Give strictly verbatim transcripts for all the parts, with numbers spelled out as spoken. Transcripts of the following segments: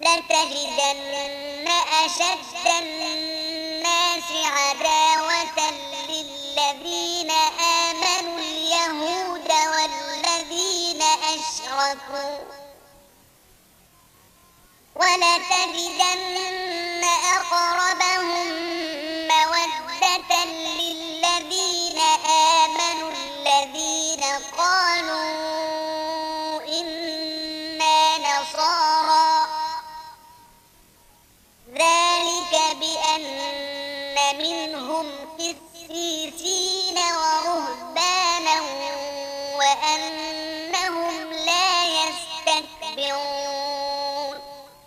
لتجدن أشد الناس عداوة للذين آمنوا اليهود والذين أشركوا ولتجدن أقربهم مودة للذين آمنوا الذين قالوا إنا نصارى ذلك بأن منهم قسيسين ورهبانا وأنهم لا يستكبرون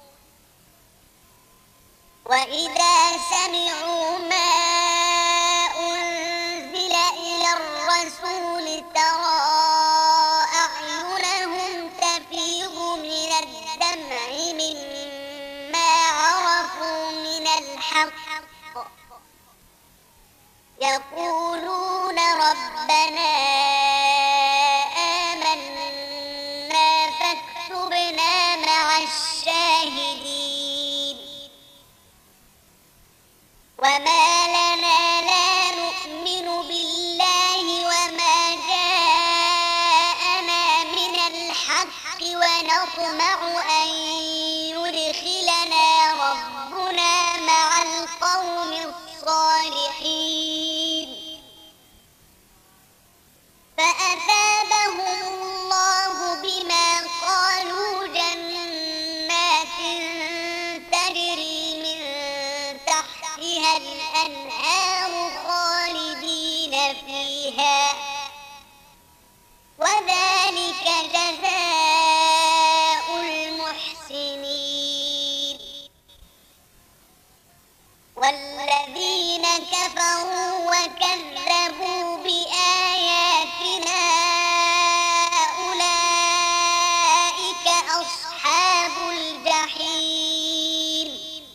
وإذا سمعوا ما أنزل إلى الرسول ترى أعينهم تفيض من الدمع مما عرفوا من الحق يقولون ربنا آمنا فاكتبنا مع الشاهدين وما لنا لا نؤمن بالله وما جاءنا من الحق ونطمع أن يدخلنا ربنا مع القوم الصالحين فأثابهم الله بما قالوا جنات تجري من تحتها الأنهار خالدين فيها وذلك جزاء المحسنين والذين كفروا وكذبوا بآياتنا أولئك أصحاب الجحيم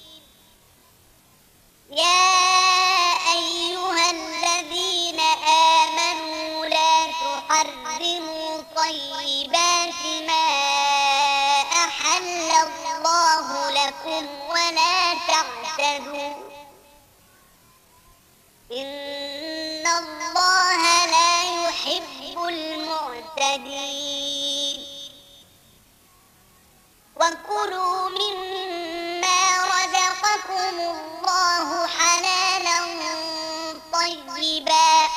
يا أيها الذين آمنوا لا تحرموا طيبات ما أحل الله لكم ولا تعتدوا إن الله لا يحب المعتدين وكلوا مما رزقكم الله حلالا طيبا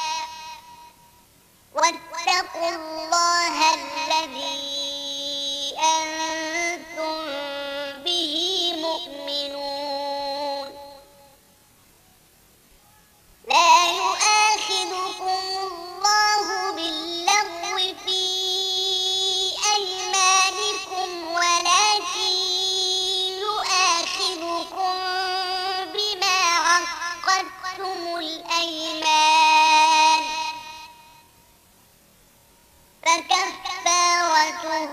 واتقوا الله الذي أنتم به مؤمنون لا يؤاخذكم الله باللغو في أيمانكم ولكن يؤاخذكم بما عقدتم الأيمان فكفارته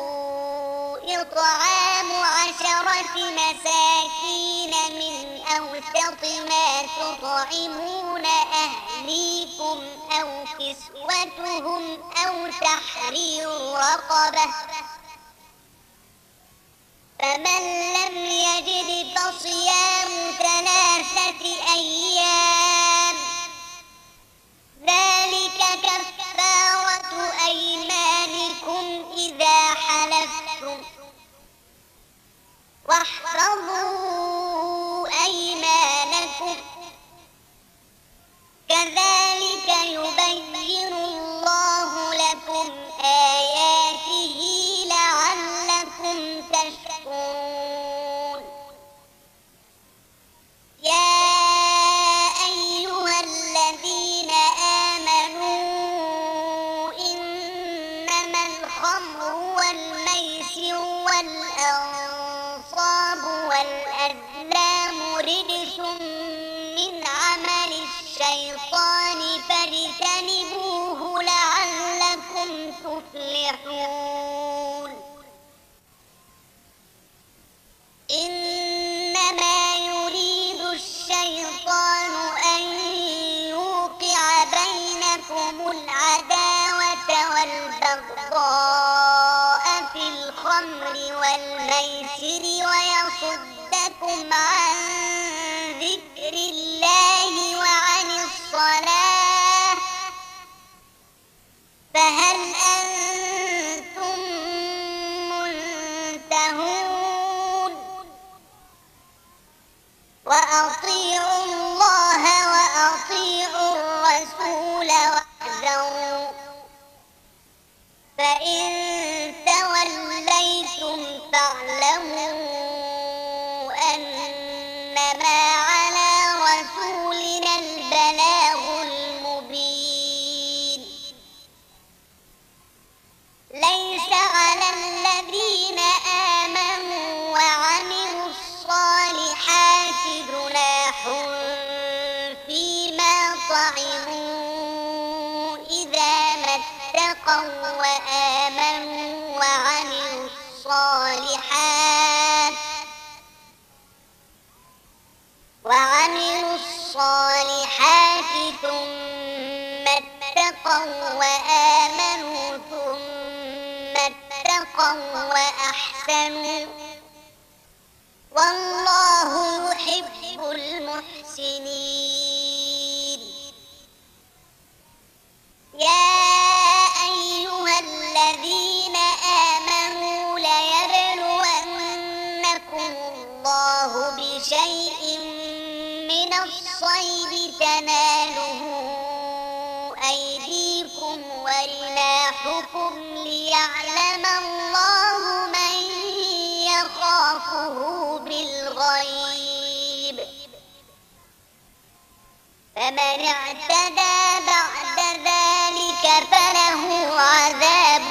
إطعام عشرة مساكين من أوسط ما تطعمون أهليكم أو كسوتهم أو تحرير رقبة فمن لم يجد فصيام ثلاثة أيام ذلك كفارة أيمانكم إذا حلفتم واحفظوا أيمانكم كذلك يبين الله لكم آياته لعلكم تشكرون يا أيها الذين آمنوا إنما الخمر والميسر والأنصاب والأزلام رجس من عمل الشيطان فاجتنبوه لعلكم تفلحون إنما يريد الشيطان أن يوقع بينكم العداوة والبغضاء في الخمر الخمر والميسر ويصدكم عن ذكر الله وعن الصلاة فهل أنتم منتهون وأطيعوا الله وأطيعوا الرسول واحذروا فإن توليتم فاعلموا أنما على رسولنا البلاغ المبين ليس على الذين آمنوا وعملوا الصالحات جناح فيما طعموا إذا ما اتقوا وآمنوا وعملوا الصالحات وعملوا الصالحات ثم اتقوا وآمنوا ثم اتقوا وأحسنوا والله يحب المحسنين يا أيها الذين آمنوا ليبلونكم الله بشيء من الصيد تناله أيديكم ورماحكم ليعلم الله من يخافه بالغيب فمن اعتدى بعد ذلك فله عذاب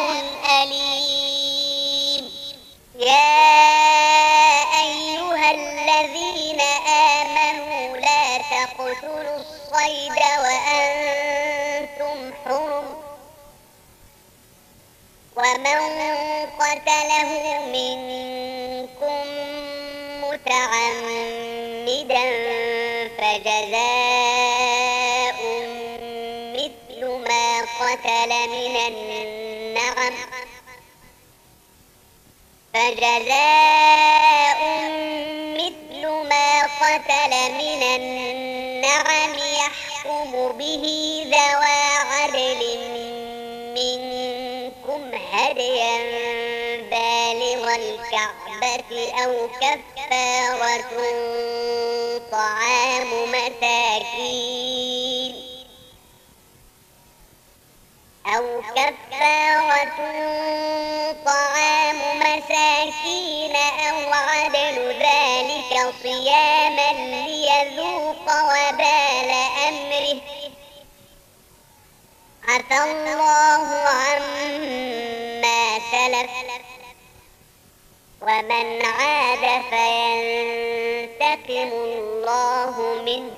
أليم يا أيها الذين آمنوا لا تقتلوا الصيد وأنتم حرم ومن قتله منكم متعمدا فجزاء مثل ما قتل من النعم فجزاء مثل ما قتل من النعم يحكم به ذوى عدل منكم هديا بالغ الكعبة أو كفارة طعام مساكين أو كفارة طعام مساكين أو عدل ذلك صياما ليذوق وبال أمره عفى الله عما سلف ومن عاد فينتقم الله منه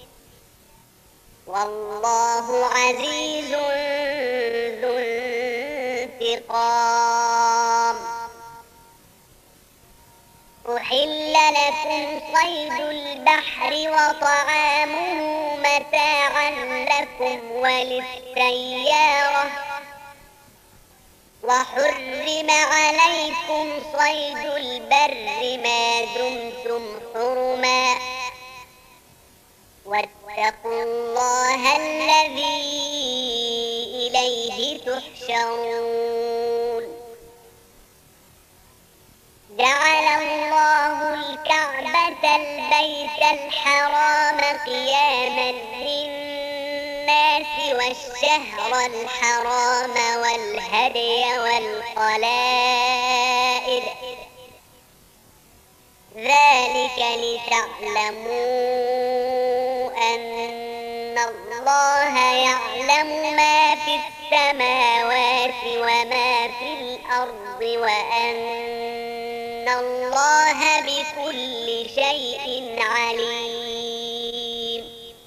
والله عزيز ذو انتقام أحل لكم صيد البحر وطعامه متاعا لكم وللسيارة وحرم عليكم صيد البر ما دمتم حرما واتقوا الله الذي إليه تحشرون جعل الله الكعبة البيت الحرام قياما للناس والشهر الحرام والهدي والقلائد ذلك لتعلموا أن الله يعلم ما في السماوات وما في الأرض وأن الله بكل شيء عليم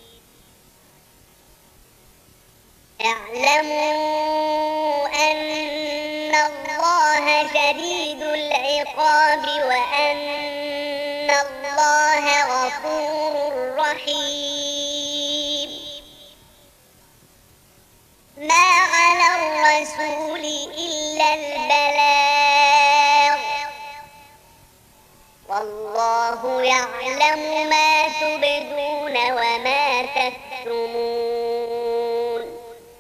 اعلموا أن الله شديد العقاب وأن الله غفور رحيم ما على الرسول إلا البلاغ والله يعلم ما تبدون وما تكتمون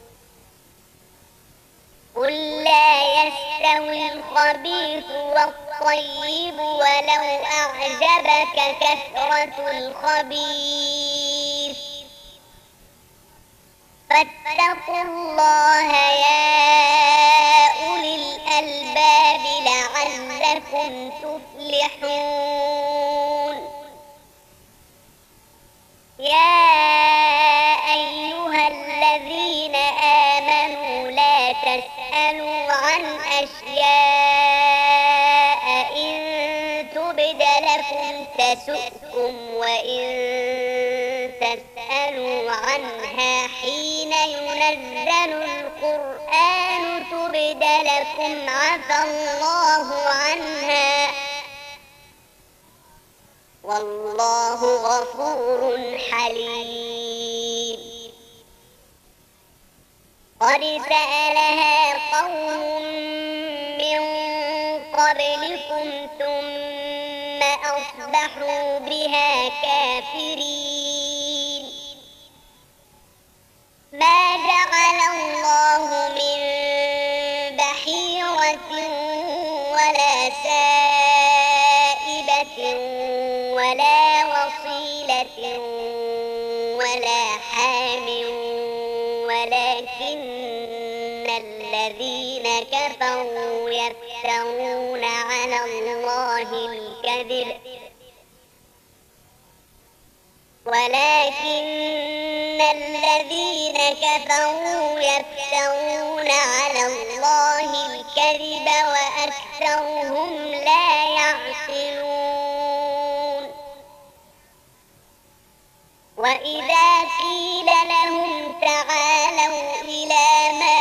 قل لا يستوي الخبيث والطيب ولو أعجبك كثرة الخبيث فاتقوا الله يا أولي الألباب لعلكم تفلحون يا أيها الذين آمنوا لا تسألوا عن أشياء إن تبد لكم تسؤكم وإن تسألوا عنها حين ينزل القرآن تبد لكم عفى الله عنها والله غفور حليم قد سألها قوم من قبلكم ثم أصبحوا بها كافرين ما جعل الله من بحيرة ولا سائبة ولا وصيلة ولا حام ولكن الذين كفروا يفترون على الله الكذب ولكن الذين كفروا يفترون على الله الكذب وأكثرهم لا يعقلون وإذا قيل لهم تعالوا إلى ما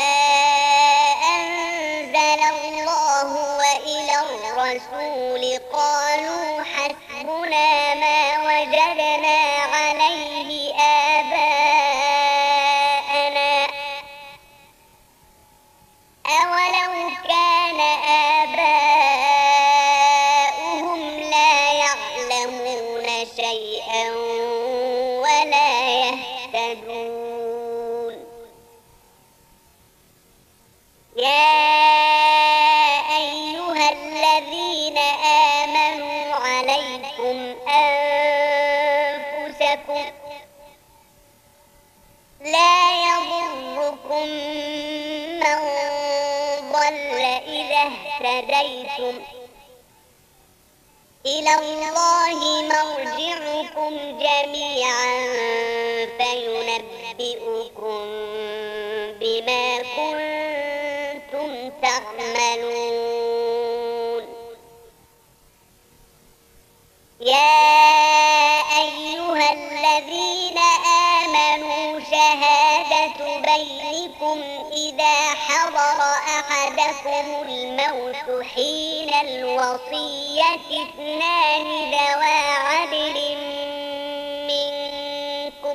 أنزل الله وإلى الرسول قالوا حسبنا ما وجدنا عليه آباءنا أولو كان آباؤهم لا يعلمون شيئا ولا يهتدون يا أيها الذين آمنوا عليكم أنفسكم لا يضركم من ضل إذا اهتديتم إلى الله مرجعكم جميعا فينبئكم بما كنتم تعملون يا أيها الذين آمنوا شهادة بينكم إذا حضر أحدكم الموت حين الوصية اثنان ذوى عدل منكم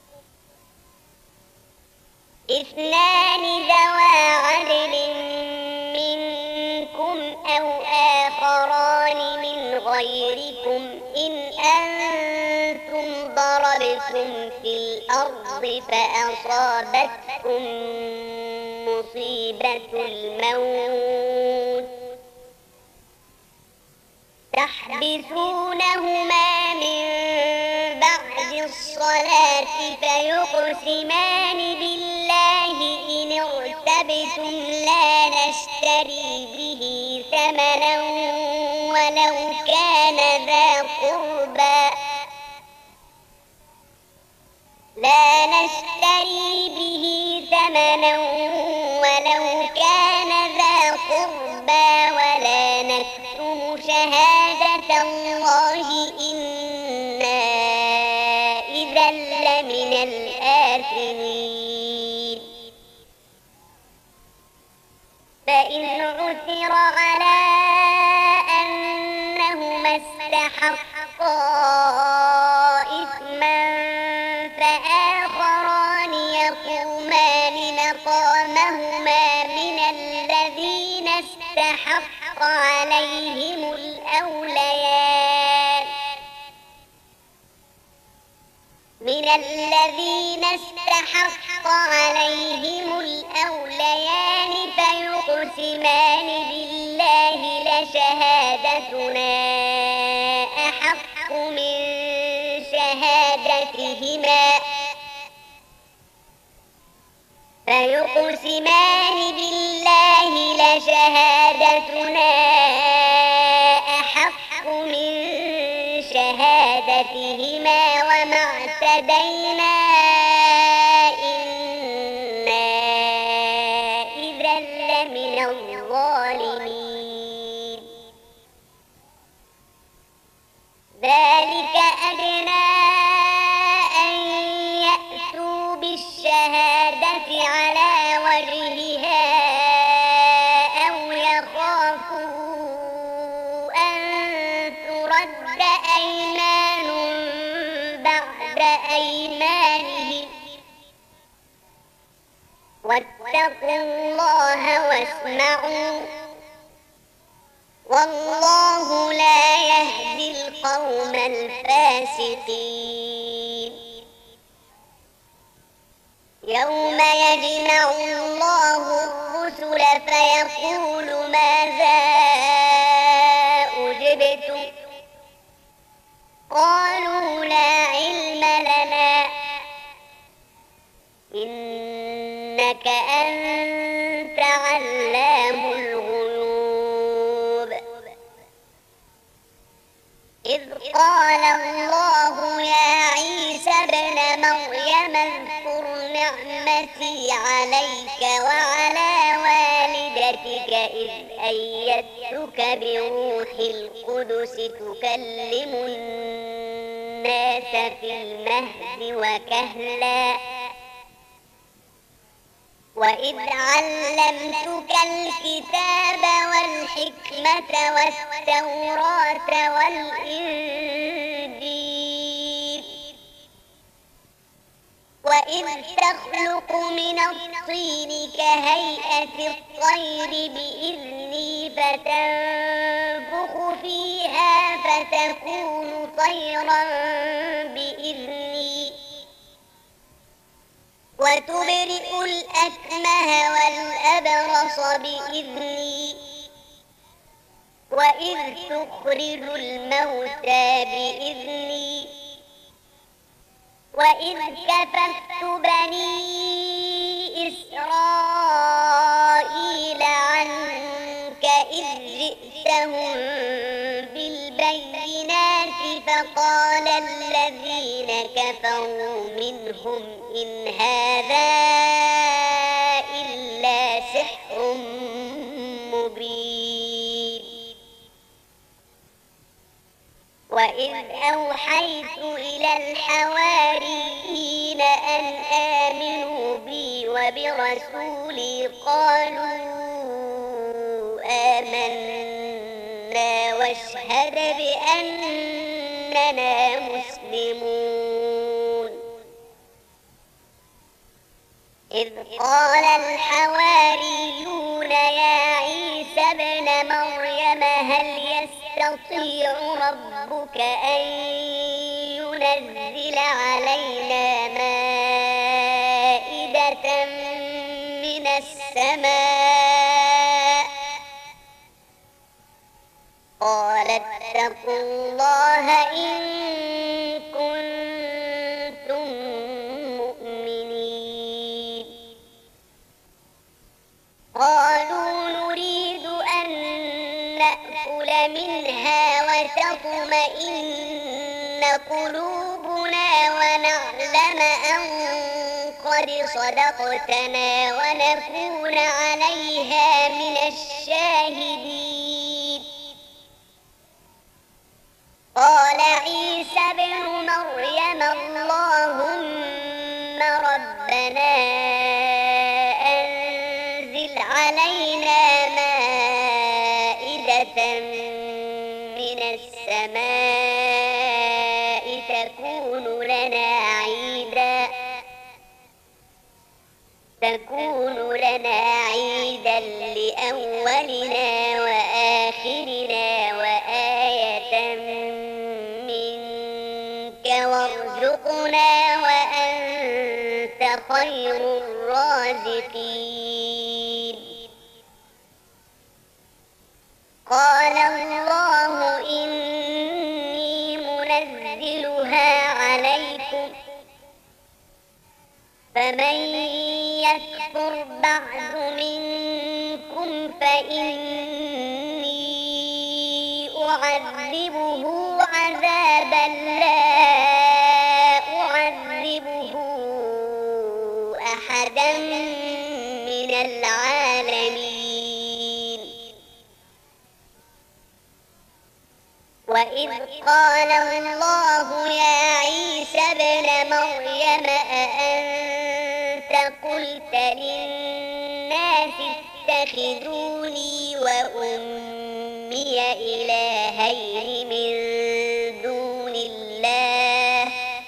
اثنان ذوى عدل منكم أو آخران من غيركم إن أنتم ضربتم في الأرض فأصابتكم مصيبة الموت تحبسونهما من بعد الصلاة فيقسمان بالله إن ارتبتم لا نشتري به ثمنا ولو كان ذا قربى لا نشتري به ثمنا ولو كان ذا قربى ولا نكتم شهادة الله إنا إذا لمن الآثمين فإن عثر على أنهما استحقا إثما فآخران يقومان مقامهما من الذين استحق عليهم الأوليان من الذين استحق عليهم الأوليان فيقسمان بالله لشهادتنا أحق من شهادتهما فيقسمان بالله لشهادتنا أحق من شهادتهما وما اعتدينا إنا إذا لمن الظالمين ذلك أدنى أن يأتوا بالشهادة على وجهها أو يخافوا أن ترد أيمان بعد أيمانهم واتقوا الله واسمعوا والله لا يهدي القوم الفاسقين يوم يجمع الله الرسل فيقول ماذا أجبتم قالوا لا علم لنا إنك أنت علام الغيوب إذ قال الله يا عيسى ابن مريم اذكر نعمتي عليك وعلى والدتك إذ أيدتك بروح القدس تكلم الناس في المهد وكهلا وإذ علمتك الكتاب والحكمة والتوراة والإنجيل وإذ تخلق من الطين كهيئة الطير بإذني فتنفخ فيها فتكون طيرا بإذني وتبرئ الأكمه والأبرص بإذني وإذ تخرج الموتى بإذني وإذ كففت بني إسرائيل عنك إذ جئتهم بالبينات فقال الذين كفروا منهم إن هذا إلا سحر مبين وإذ أوحيت إلى الحواريين أن آمنوا بي وبرسولي قالوا آمنا واشهد بأننا مسلمون إذ قال الحواريون يا عيسى ابن مريم هل يستطيع ربك أن ينزل علينا مائدة من السماء قال اتقوا الله إن كنتم مؤمنين قالوا نريد أن نأكل منها وتطمئن قلوبنا ونعلم أن قد صدقتنا ونكون عليها من الشاهدين قال عيسى ابن مريم اللهم ربنا أنزل علينا مائدة من السماء تكون لنا عيدا تكون لنا عيدا لأولنا وآخرنا وآية منك وارزقنا وأنت خير الرازقين. قال الله إني منزلها عليكم فمن يكفر بعد منكم فإني أعذبه عذابا لا أعذبه أحدا من العالمين. وإذ قال الله يا عيسى ابن مريم أأنت قلت للناس اتخذوني وأمي إلهين من دون الله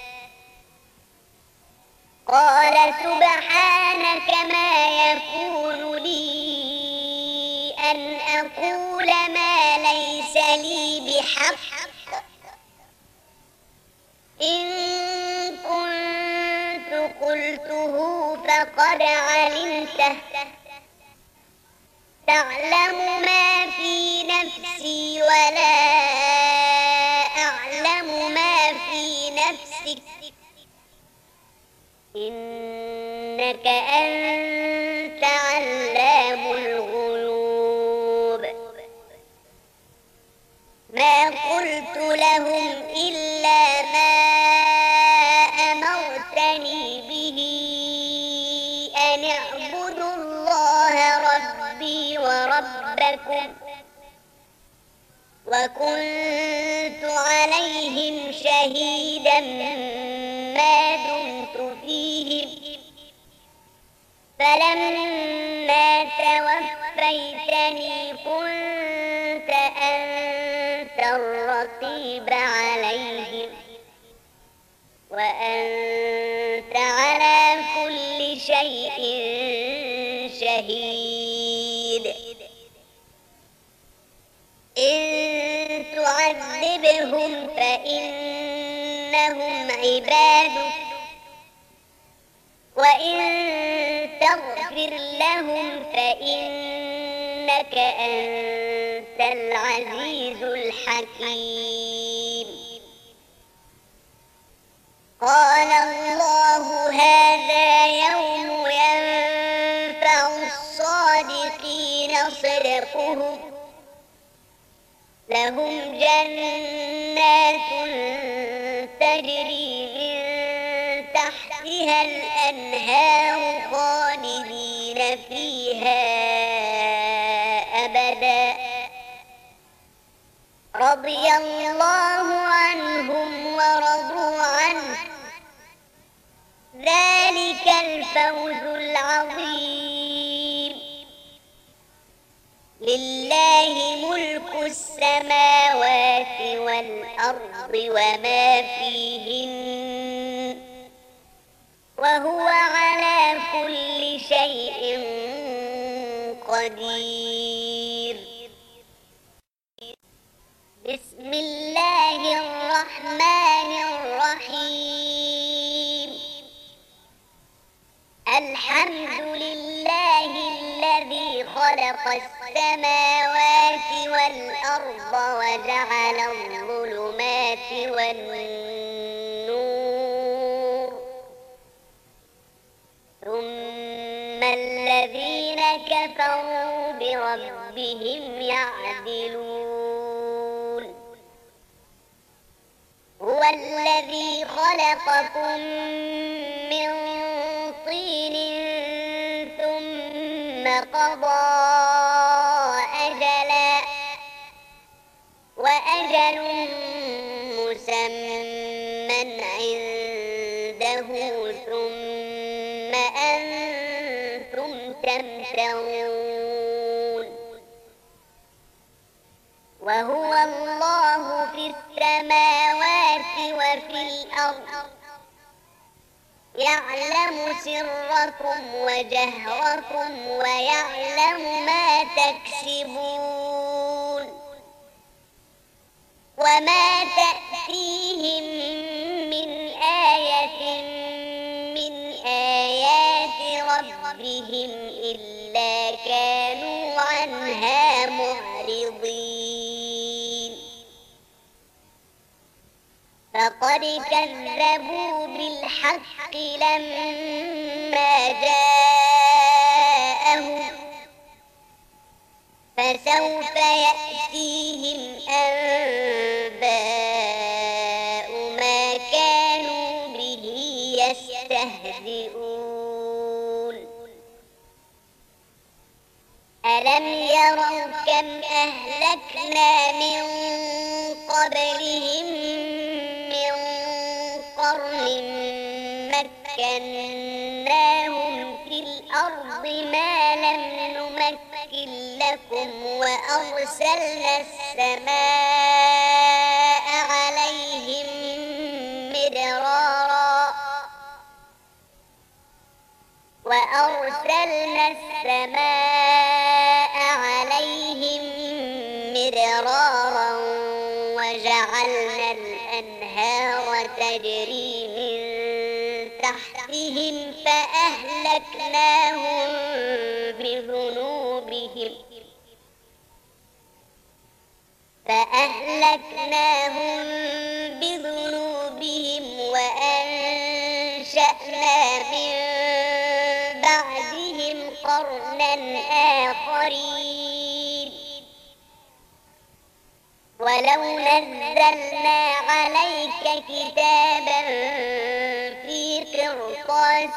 قال سبحانك ما يكون لي أن أقول ما ليس لي بحق إن كنت قلته فقد علمته تعلم ما في نفسي ولا أعلم ما في نفسك إنك أنت علام الغيوب. ما قلت لهم إلا ما أمرتني به أن اعبدوا الله ربي وربكم وكنت عليهم شهيدا ما دمت فيهم فلما توفيتني كنت أنت الرقيب عليهم وأنت على كل شيء شهيد. إن تعذبهم فإنهم عبادك وإن تغفر لهم فإنك أنت العزيز الحكيم. قال الله هذا يوم ينفع الصادقين صدقهم لهم جنات تجري من تحتها الأنهار خالدين فيها أبدا رضي الله عنهم ورضوا عنه ذلك الفوز العظيم. لله ملك السماوات والأرض وما فيهن وهو على كل شيء قدير. بسم الله الرحمن الرحيم. الحمد لله الذي خلق السماوات والأرض وجعل الظلمات والنور ثم الذين كفروا بربهم يعدلون. هو الذي خلقكم من طين ثم قضى أجلا وأجل مسمى عنده ثم أنتم تمترون. وهو الله في السماوات وفي الأرض يعلم سركم وجهركم ويعلم ما تكسبون وما تأتيهم من آية من آيات بهم إلا كانوا عنها معرضين فقد كذبوا بالحق لما جاءهم فسوف يأتيهم أنباء ما كانوا به يستهزئون ألم يروا كم أهلكنا من قبلهم من قرن مكناهم في الأرض ما لم نمكن لكم وأرسلنا السماء عليهم مدرارا وأرسلنا السماء عليهم مدرارا وجعلنا الأنهار تجري من تحتهم فأهلكناهم بذنوبهم فأهلكناهم بذنوبهم وأنشأنا من بعدهم قرنا آخرين ولو نزلنا عليك كتابا في قرطاس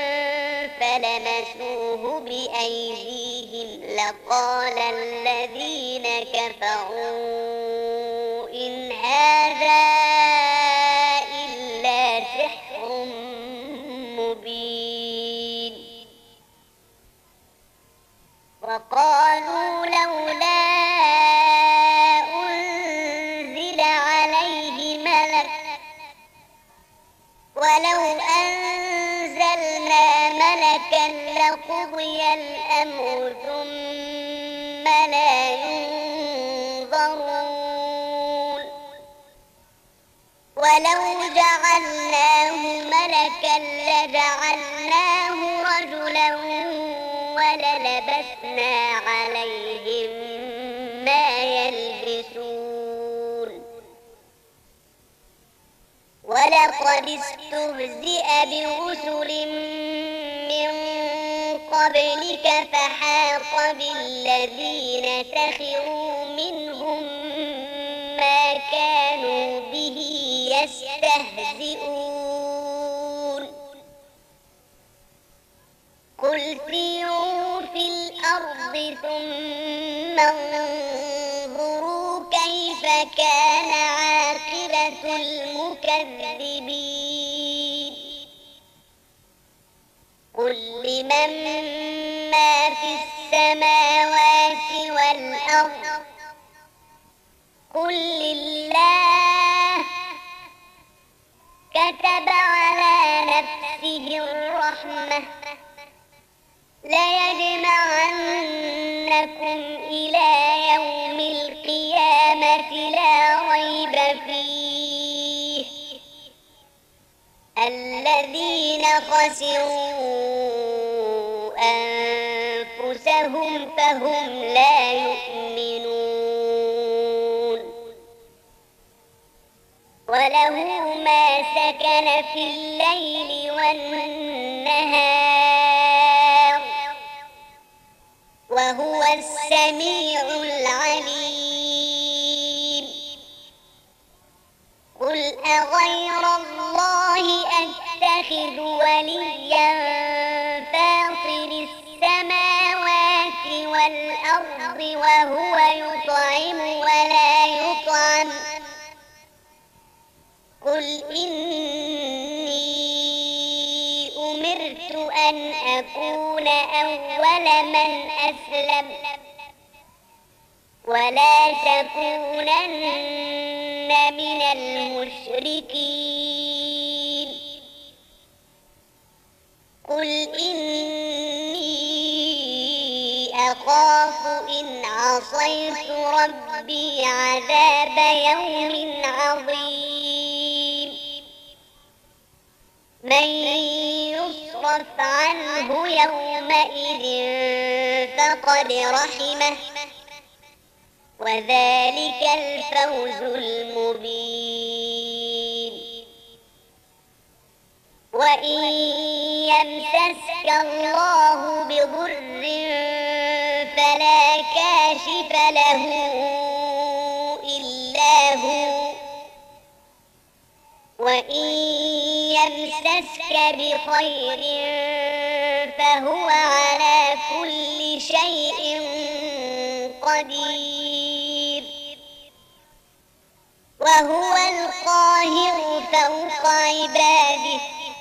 فلمسوه بأيديهم لقال الذين كفروا إن هذا إلا سحر مبين وقالوا لولا أنزل عليه ملك ولو أنزلنا ملكا لقضي الأمر ثم لا ينظرون ولو جعلناه ملكا لجعلناه رجلا وللبسنا عليهم ما يلبسون ولقد استهزئ برسل من قبلك فحاق بالذين سخروا منهم ما كانوا به يستهزئون قل سيروا في الأرض ثم انظروا كيف كان عاقبة المكذبين قل لمن ما في السماوات والأرض قل لله كتب على نفسه الرحمة ليجمعنكم إلى يوم القيامة لا ريب فيه الذين خسروا أنفسهم فهم لا يؤمنون وله ما سكن في الليل والنهار وهو السميع العليم قل أغير الله أتخذ وليا فاطر السماوات والأرض وهو يطعم ولا يطعم قل إني أمرت أن أكون أول من أسلم ولا تكونن من المشركين قل إني أخاف إن عصيت ربي عذاب يوم عظيم من يصرف فاصفح عنه يومئذ فقد رحمه وذلك الفوز المبين. وإن يمسسك الله بضر فلا كاشف له إلا هو وإن يمسسك بخير فهو على كل شيء قدير وهو القاهر فوق عباده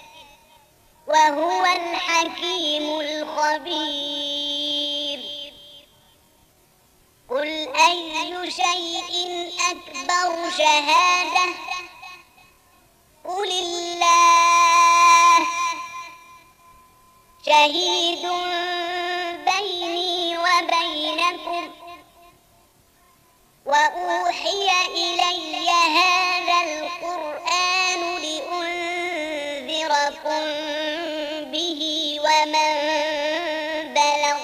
وهو الحكيم الخبير. قل أي شيء أكبر شهادة قل الله شهيد بيني وبينكم وأوحي إلي هذا القرآن لأنذركم به ومن بلغ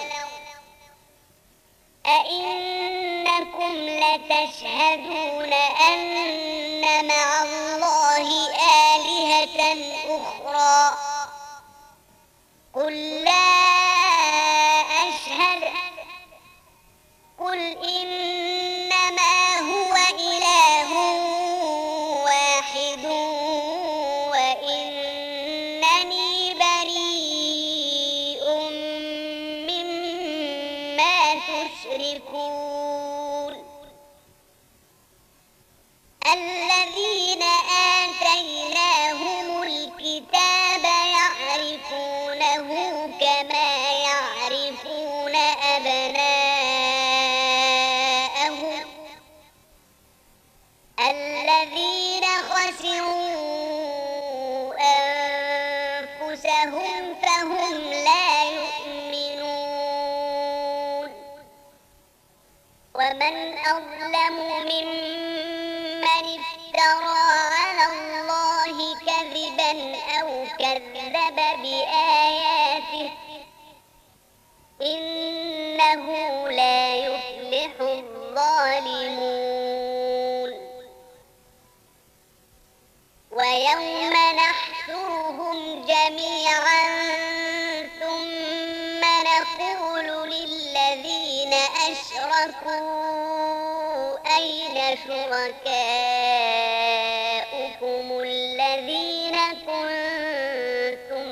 أئنكم لتشهدون أن مع الله آلهة أخرى قل لا أشهد قل إنما هو إله واحد وإنني بريء مما تشركون. الذين آتيناهم الكتاب يعرفونه كما يعرفون أبناءهم الذين خسروا أنفسهم فهم لا يؤمنون. ومن أظلم ممن افترى على الله كذبا أو كذب بآياته إنه لا يفلح الظالمون. ويوم نحشرهم جميعا ثم نقول للذين أشركوا أين شركاؤكم الذين كنتم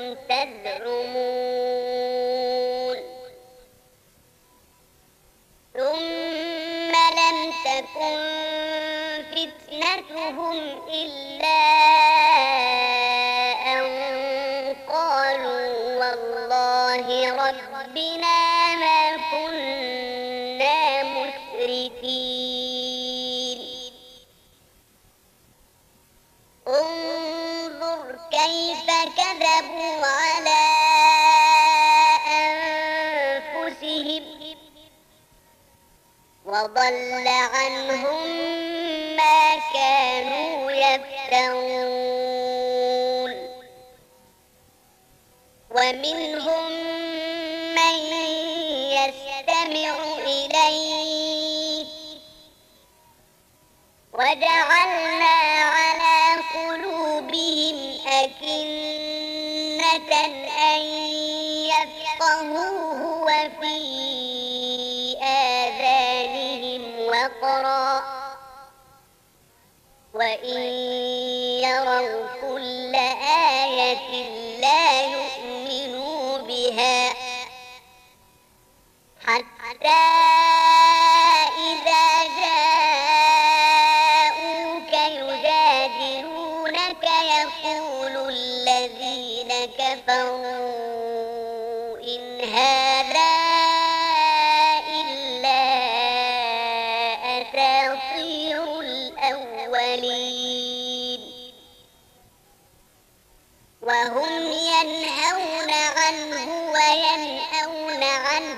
تزعمون ثم لم تكن فتنتهم إلا أن قالوا والله ربنا ما كنا مشركين. انظر كيف كذبوا على أنفسهم وضل عنهم ما كانوا يفترون. ومنهم من يستمع إليك وجعلنا على قلوبهم أكنة أن يفقهوه وفي آذانهم وقرا وإن يروا كل آية لا يؤمنوا بها حتى إذا جاءوك يجادلونك يقول الذين كفروا إن هذا إلا أساطير الأولين. وهم ينهون عنه وينأون عنه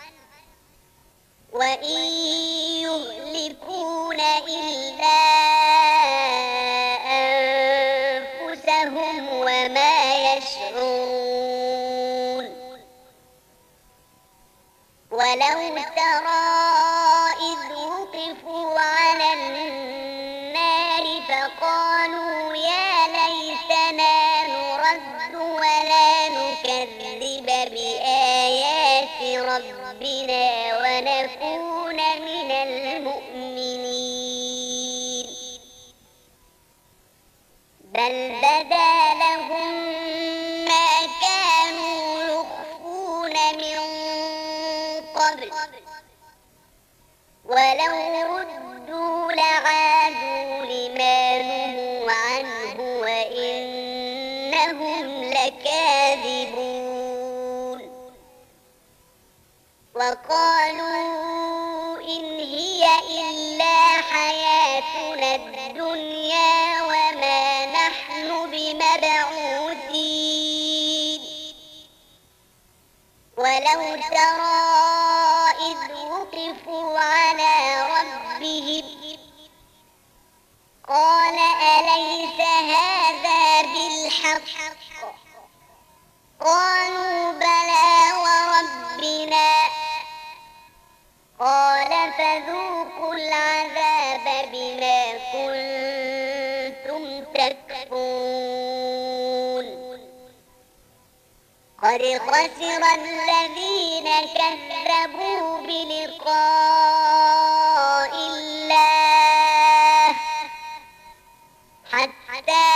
وإن يهلكون إلا أنفسهم وما يشعرون. فقالوا يا ليتنا نرد ولا نكذب بآيات ربنا ونكون من المؤمنين بل بدا لهم ما كانوا يخفون من قبل ولو ردوا لعادوا لما نهوا عنه وإنهم لكاذبون وقالوا إن هي إلا حياتنا الدنيا وما نحن بمبعوثين ولو ترى إذ وقفوا على ربهم قال أليس هذا بالحق قالوا بلى وربنا قال فذوقوا العذاب بما كنتم تكفرون قد خسر الذين كذبوا بلقاء الله حتى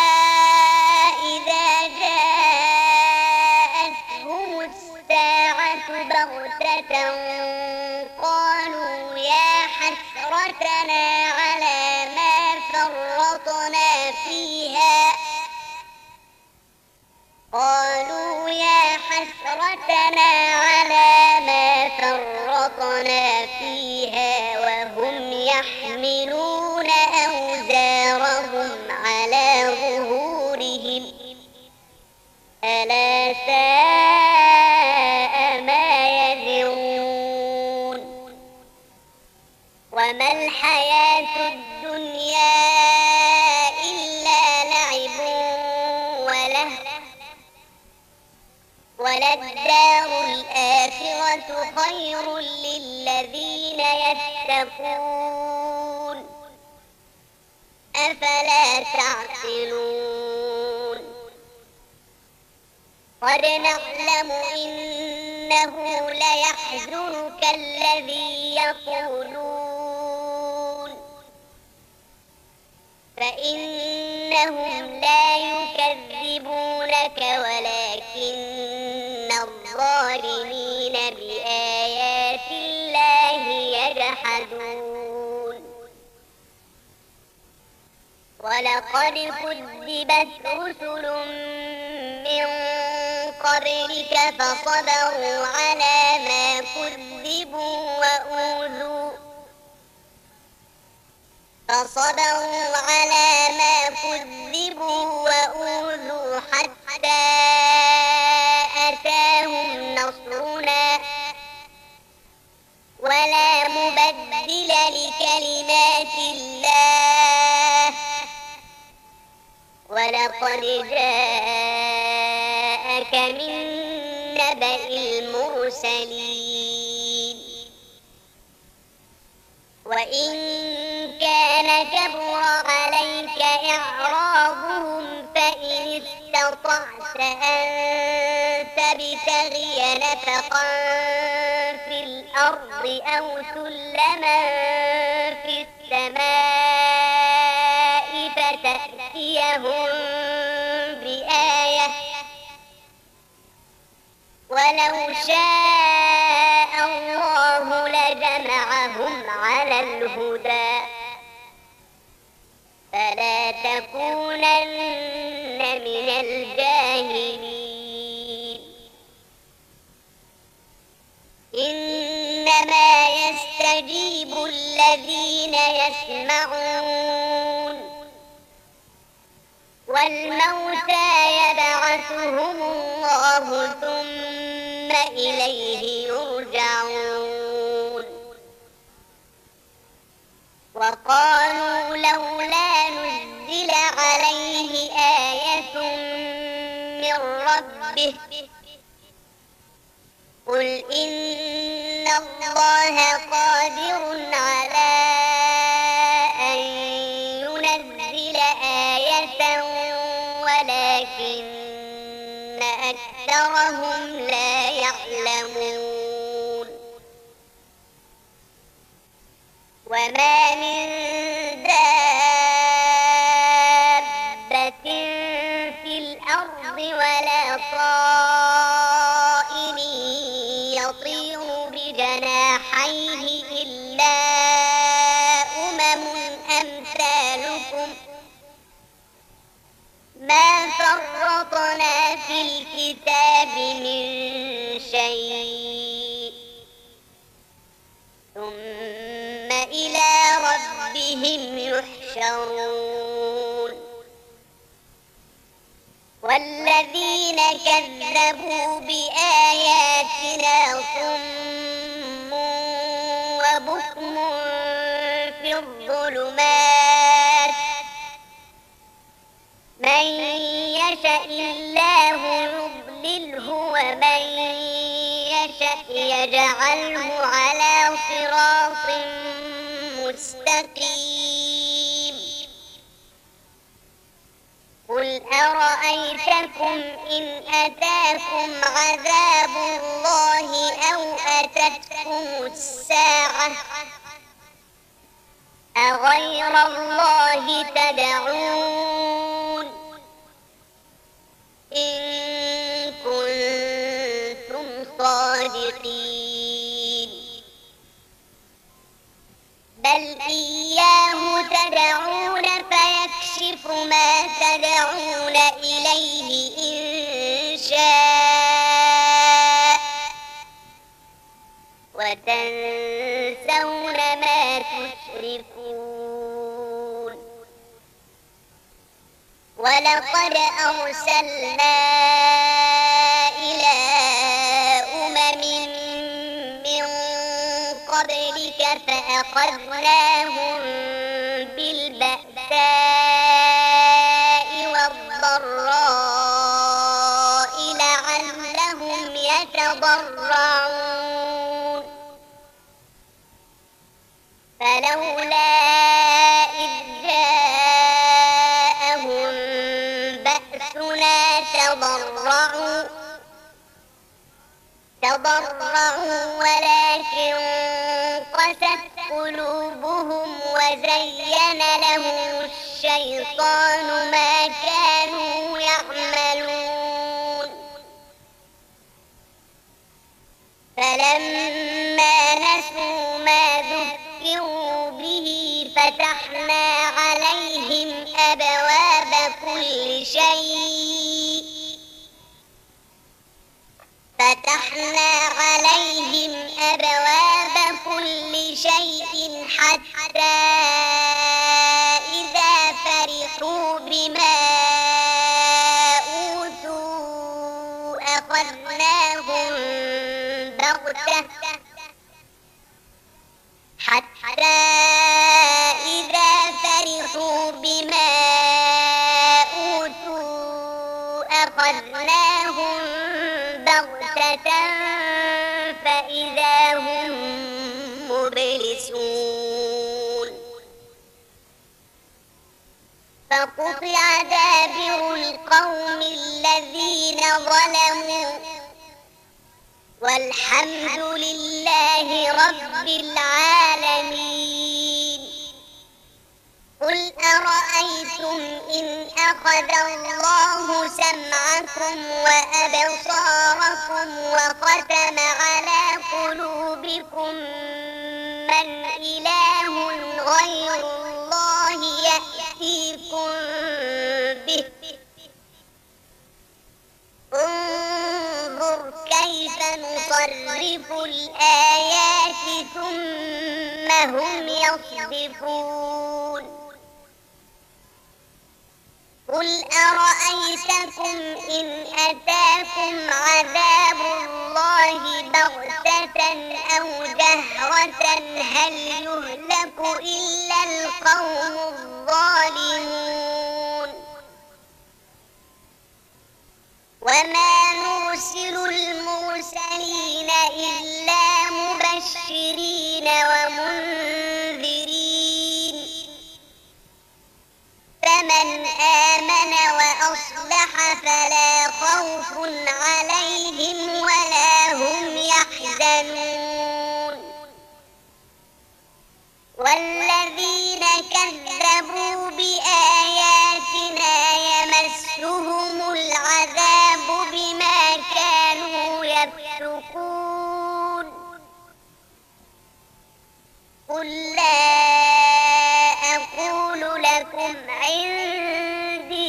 إذا جاءتهم الساعة بغتة قالوا يا حسرتنا على ما فرطنا فيها قالوا يا حسرتنا على ما فرطنا فيها وهم يحملون أوزارهم على ظهورهم ألا ساء ما يزرون وما الحياة الدنيا إلا لعب ولهو وللدار الآخرة خير للذين يتقون أفلا تعقلون قد نعلم إنه ليحزنك الذي يقولون فإنهم لا يكذبونك ولكن الظالمين بآيات الله يجحدون ولقد كذبت رسل من قبلك فصبروا على ما كذبوا وأوذوا فصبروا على ما كذبوا وأوذوا حتى أتاهم نصرنا ولا مبدل لكلمات الله ولقد جاءك من نبأ المرسلين وإن كان كبر عليك إعراضهم فإن استطعت أن تبتغي نفقا في الأرض أو سلما في السماء فتأتيهم بآية ولو شاء الله لجمعهم على الهدى فلا تكونن من الجاهلين إنما يستجيب الذين يسمعون والموتى يبعثهم الله ثم إليه يرجعون وقالوا لولا نزل عليه آية من ربه قل إن الله قادر على أن ينزل ولكن أكثرهم لا يعلمون وما من دابة في الأرض ولا طائر يطير بجناحيه إلا أمم أمثالكم ما فرطنا في الكتاب من شيء ثم إلى ربهم يحشرون والذين كذبوا بآياتنا صم وبكم في الظلمات من يشاء الله يضلله ومن يشاء يجعله على صراط مستقيم قل أرأيتكم إن أتاكم عذاب الله أو أتتكم الساعة أغير الله تدعون إن كنتم صادقين بل إياه تدعون فيكشف ما تدعون إليه إن شاء وتنسون ما تشركون ولقد أرسلنا إلى أمم من قبلك فأخذناهم بالبأساء والضراء لعلهم يتضرعون فلولا إذ جاءهم بأسنا تضرعوا تضرعوا ولكن قست قلوبهم وزين لهم الشيطان ما كانوا يعملون فلما نسوا ما ذكروا به فتحنا عليهم أبواب كل شيء فتحنا عليهم أبواب كل شيء حتى إذا فرحوا بما أوتوا أخذناهم بغتة حتى إذا فرحوا بما أوتوا أخذناهم بغتة فإذا هم مبلسون فقطع دابر القوم الذين ظلموا والحمد لله رب العالمين قل أرأيتم إن أخذ الله سمعكم وأبصاركم وختم على قلوبكم من إله غير الله يأتيكم به انظر كيف نصرف الآيات ثم هم يصدفون قل أرأيتكم إن أتاكم عذاب الله بغتة أو جهرة هل يهلك إلا القوم الظالمون وما نرسل المرسلين إلا مبشرين ومنذرين فمن آمن وأصلح خوف عليهم ولا هم يحزنون والذين كذبوا بآياتنا يمسهم العذاب بما كانوا يفسقون قل لا أقول لكم عندي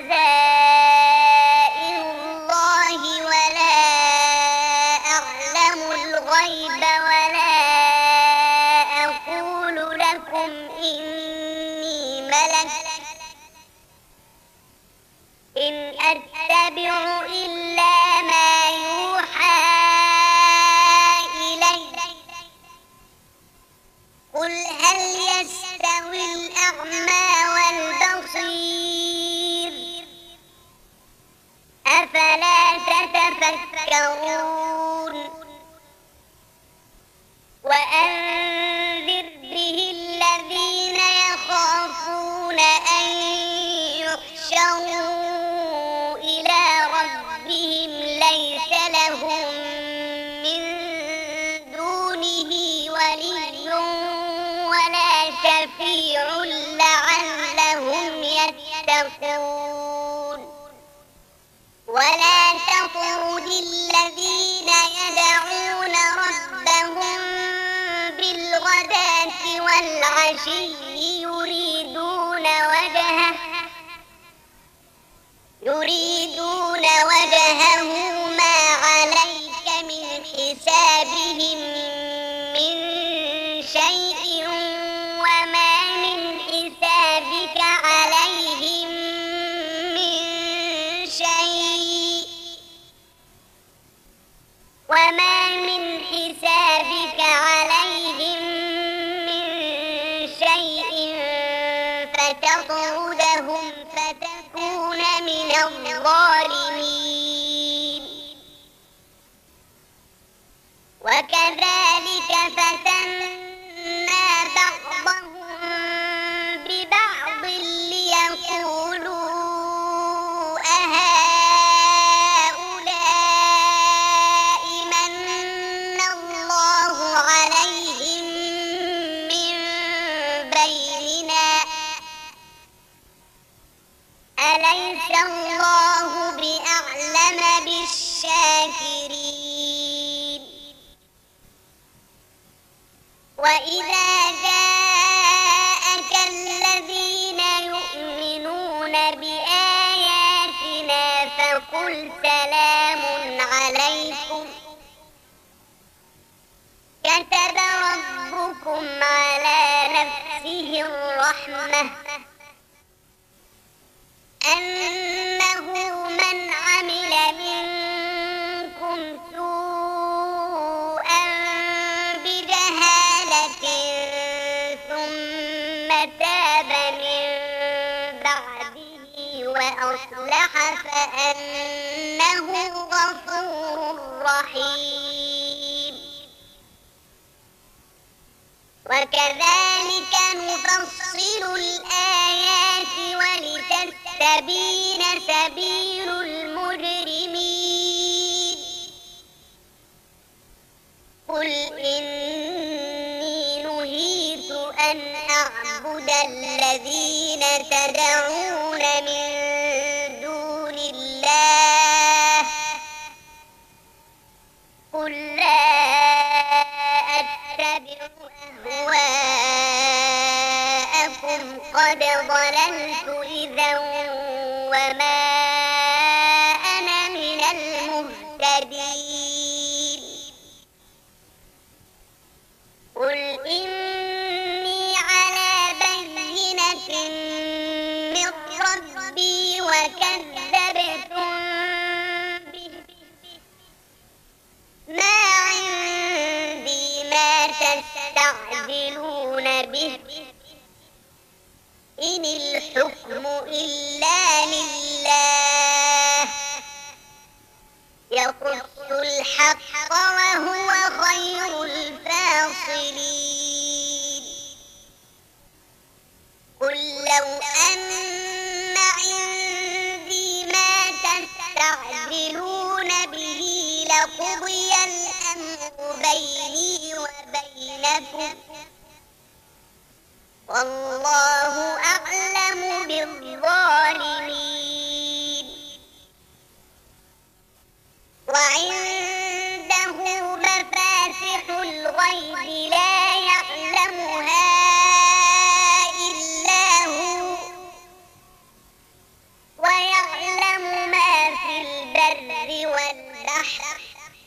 خزائن الله ولا أعلم الغيب ولا أقول لكم إني ملك إن أتبع إلا ما يوحى إلي قل هل يستوي الأعمى والبصير أفلا تتفكرون وأنذر به الذين يخافون أن يحشروا إلى ربهم ليس لهم من دونه ولي ولا شفيع لعلهم يتقون ولا تطرد الذين يدعون ربهم بالغداة والعشي يريدون وجهه يريدون وجهه ما عليك من حسابهم من شيء وما من حسابك عليهم من شيء وما من حسابك عليهم من شيء فتطردهم فتكون من الظالمين وكذلك فتنا بعضهم ببعض ليقولوا أهؤلاء من الله عليهم من بيننا أليس الله بأعلم بالشاكرين وإذا جاءك الذين يؤمنون بآياتنا فقل سلام عليكم كتب ربكم على نفسه الرحمة أنه من عمل منكم سوءا بجهالة ثم تاب من بعده وأصلح فأنه غفور رحيم وكذلك نفصل الآيات ولتستبين سبيل المجرمين قل إني نهيت أن أعبد الذين تدعون من دون الله قل لا أتبع أهواءكم قد ضللت إذا وما أنا من المهتدين قل إني على بينة من ربي وكذبتم به ما عندي ما تستعجلون به إن الحكم إلا لله يقص الحق وهو خير الفاصلين قل لو أن عندي ما تستعجلون بينكم والله أعلم بالظالمين وعنده مفاتح الغيب لا يعلمها إلا هو ويعلم ما في البر والبحر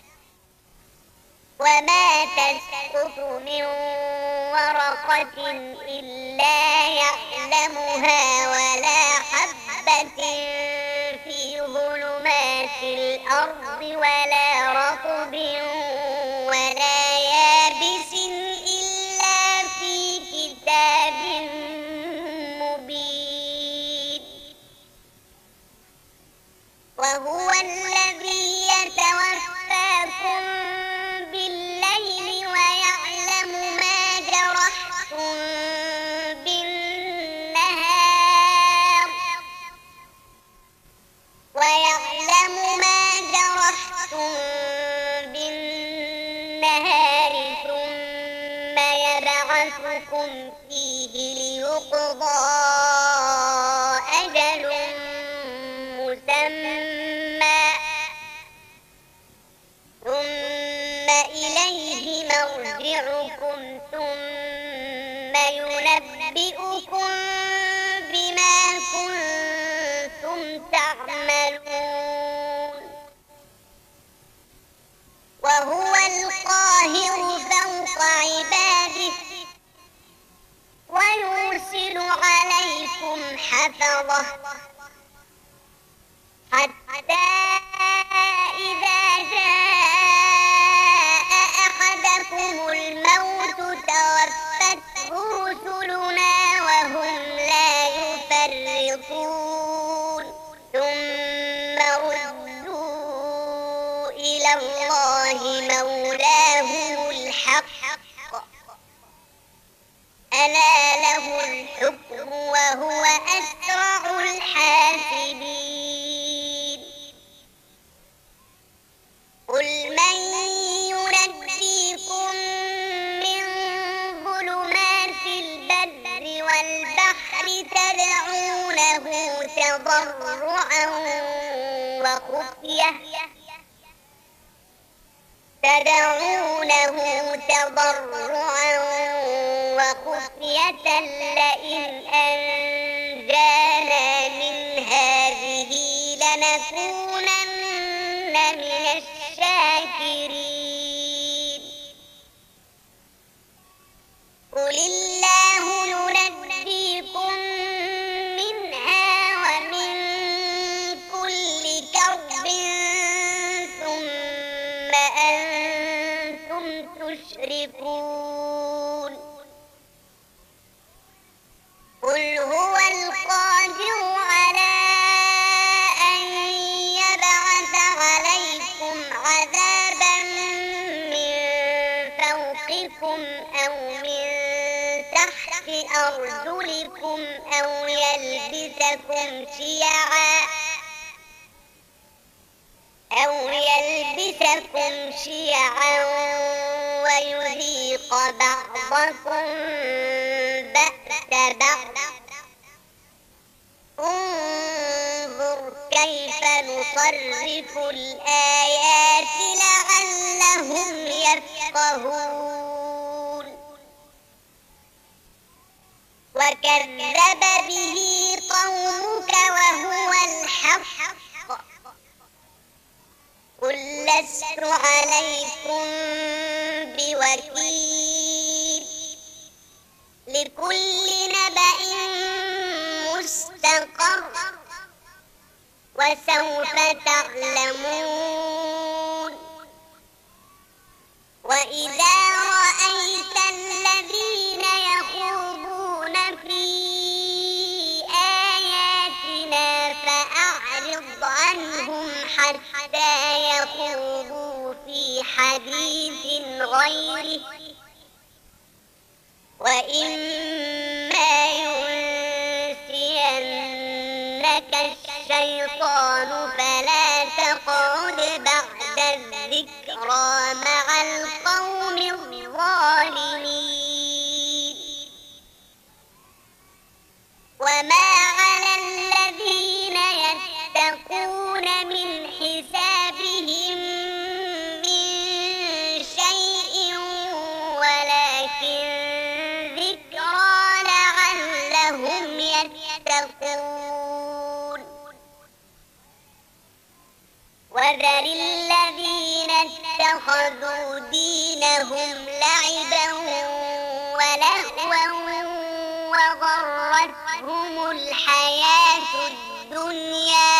وما تسقط من ورقة إلا يعلمها ولا حبة في ظلمات الأرض ولا رطب ولا يابس إلا في كتاب مبين وهو الذي يتوفاكم بالليل ويعلم ما جرحتم بالنهار ويعلم ما جرحتم بالنهار ثم يبعثكم فيه ليقضى أجل مسمى ثم إليه مرجعكم ثم ينبئكم بما كنتم تعملون وهو القاهر فوق عباده ويرسل عليكم حفظه حتى إذا جاء أحدكم الموت توفته رسلنا وهم لا يفرطون ثم ردوا إلى الله مولاهم الحق ألا له الحكم وهو أسرع الحاسبين قل من ينجيكم من ظلمات البر والبحر تدعونه تضرعا وخفية تدعونه تضرعا وخفية لئن أنجانا من هذه لنكونن من الشاكرين قل الله ينجيكم منها ومن كل كرب ثم أنتم تشركون قل هو القادر على أن يبعث عليكم عذابا من فوقكم أو من تحت أرجلكم أو يلبسكم شيعا أو يلبسكم شيعا ويذيق بعضكم بأس بعض انظر كيف نصرف الآيات لعلهم يفقهون وكذب به قومك وهو الحق قل لست عليكم بوكيل لكل نبأ مستقر وسوف تعلمون وإذا رأيت الذين يخوضون في آياتنا فأعرض عنهم حتى يخوضوا في حديث غيره وإما ينسينك الشيطان فلا تقعد بعد الذكرى مع القوم الظالمين وما على الذين يتقون من حسابهم من شيء ولكن ذكرى لعلهم يتقون وذر الذين اتخذوا دينهم لعبا ولهوا وغرتهم الحياة الدنيا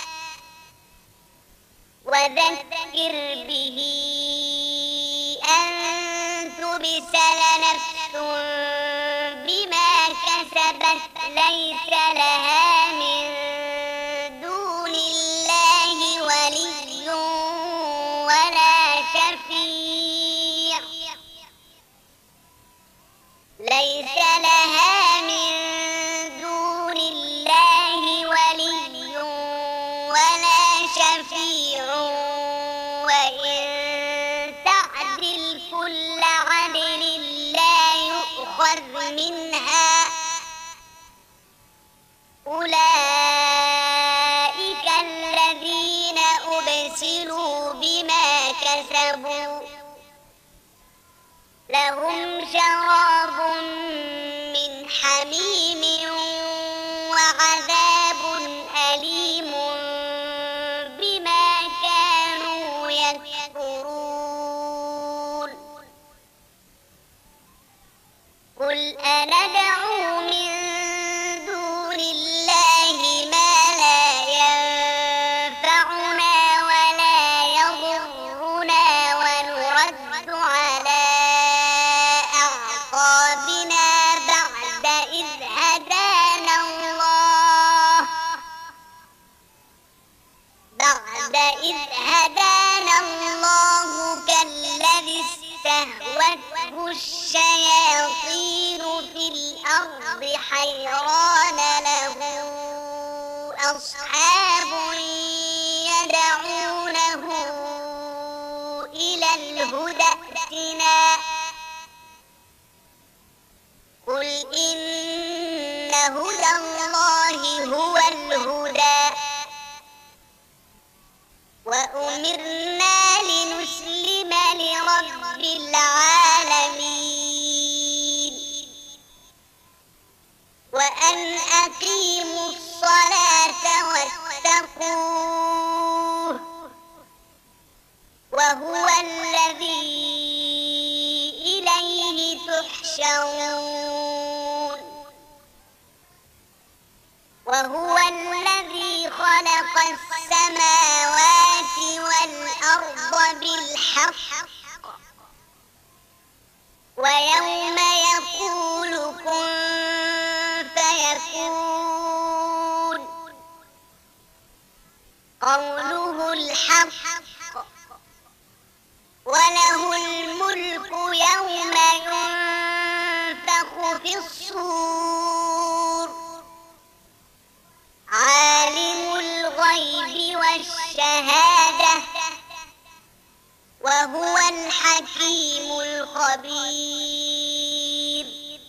وذكر به أن تبسل نفس بما كسبت ليس لها من دون الله ولي ولا شفيع ليس لها من دون الله ولي ولا شفيع وإن تعدل كل عدل لا يؤخذ منها أولئك الذين أبسلوا بما كسبوا لهم شراب من حميم وعذاب أليم بما كانوا يكفرون قل أندعو من دون الله ما لا ينفعنا ولا يضرنا ونرد على أعقابنا بعد إذ هدانا الله بعد إذ هدانا الله كالذي استهوته الشياطين في الأرض حيران له أصحاب يدعونه إلى الهدى ائتنا قل إن هدى الله هو الهدى وأمرنا لنسلم لرب العالمين وأن أقيموا الصلاة واتقوه وهو الذي إليه تحشرون وهو الذي خلق السماوات والأرض بالحق ويوم يقول كن فيكون قوله الحق وله الملك يوم ينفخ في الصور عالم الغيب والشهادة وهو الحكيم الخبير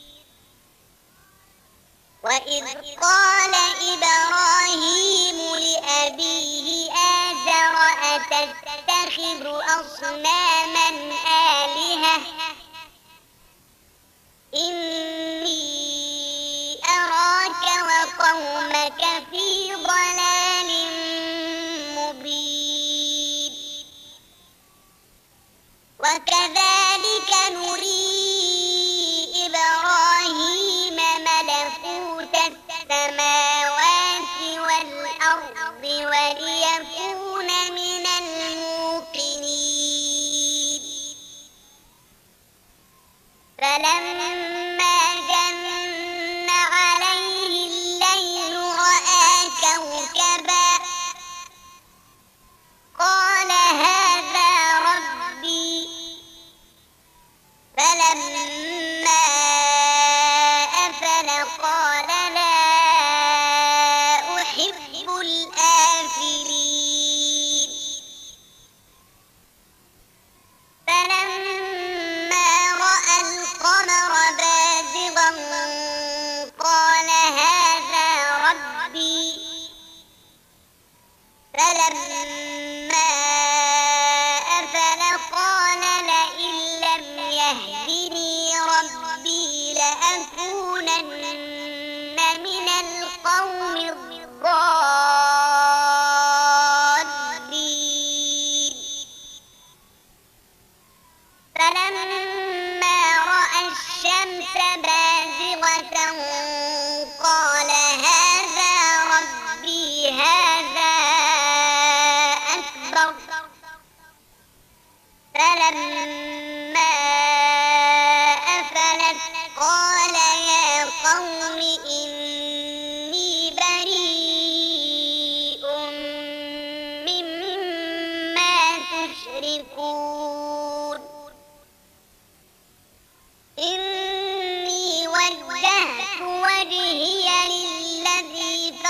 وإذ قال إبراهيم لأبيه آزر أتتخذ أصناما آلهة إني أراك وقومك في ضلال مبين وكذلك نري إبراهيم ملكوت السماوات والأرض وليكون من الموقنين